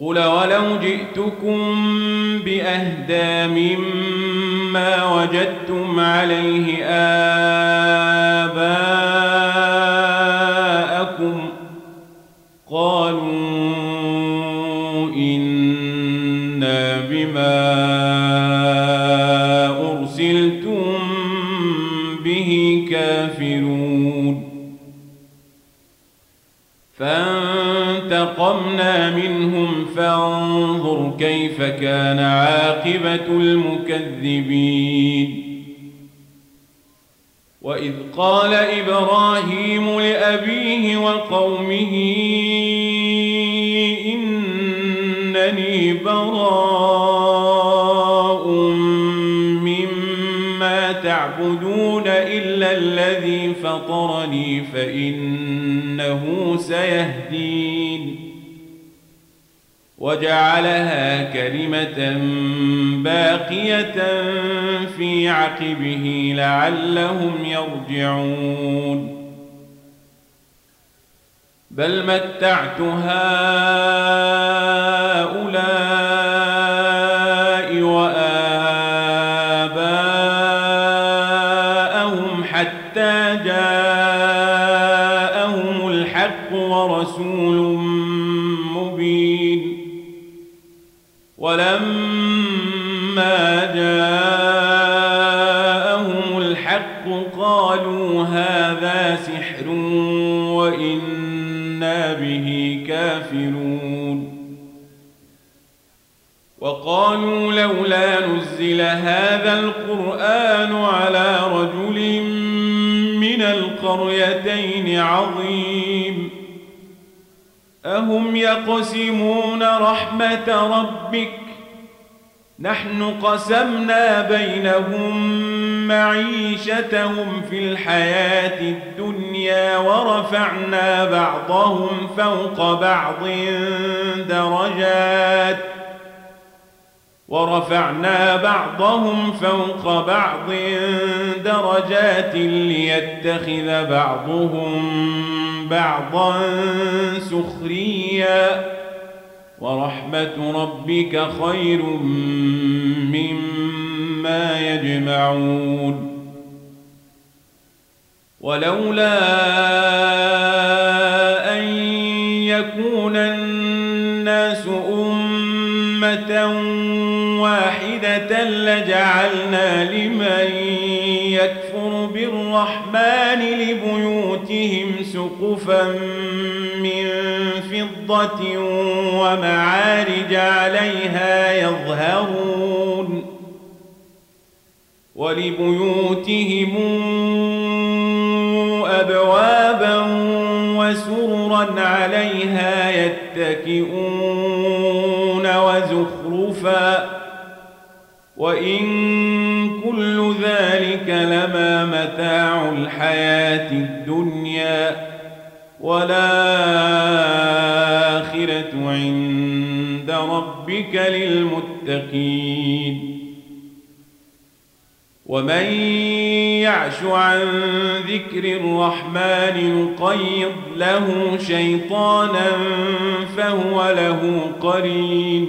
قل ولو جئتكم بأهدى مما وجدتم عليه آباءكم قالوا إنا بما أرسلتم به كافرون فانتقمنا منهم فانظر كيف كان عاقبة المكذبين وإذ قال إبراهيم لأبيه وقومه إنني براء مما تعبدون إلا الذي فطرني فإنه سيهدين وجعلها كلمة باقية في عقبه لعلهم يرجعون بل متعت هؤلاء وآباءهم حتى جاءهم الحق ورسول مبين ولما جاءهم الحق قالوا هذا سحر وإنا به كافرون وقالوا لولا نزل هذا القرآن على رجل من القريتين عظيم أهم يقسمون رحمة ربك نحن قسمنا بينهم معيشتهم في الحياة الدنيا ورفعنا بعضهم فوق بعض درجات ليتخذ بعضهم بعضا سخريا ورحمة ربك خير مما يجمعون ولولا أن يكون الناس أمة واحدة لجعلنا لمن يكفر بالرحمن لبيوتهم سقفا من فضة ومعارج عليها يظهرون ولبيوتهم أبوابا وسررا عليها يتكئون وزخرفا وإن كل ذلك لما متاع الحياة الدنيا والآخرة عند ربك للمتقين ومن يعش عن ذكر الرحمن نقيض له شيطانا فهو له قرين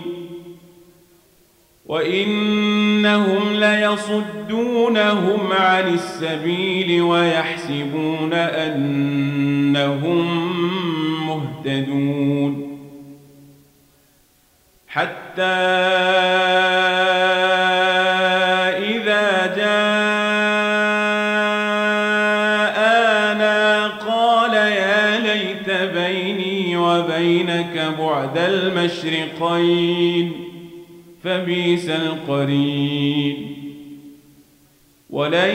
وإنهم ليصدونهم عن السبيل ويحسبون أنهم مهتدون حتى إذا جاءنا قال يا ليت بيني وبينك بعد المشرقين فبئس القرين ولن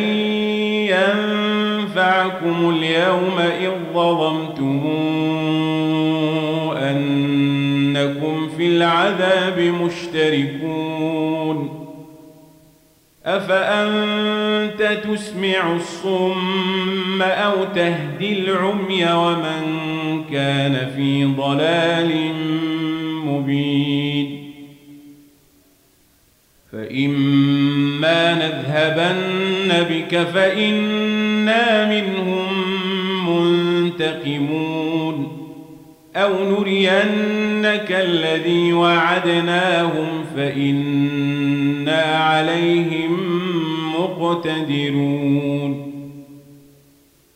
ينفعكم اليوم إذ ظلمتم أنكم في العذاب مشتركون أفأنت تسمع الصم أو تهدي العمي ومن كان في ضلال مبين فإما نذهبن بك فإنا منهم منتقمون أو نرينك الذي وعدناهم فإنا عليهم مقتدرون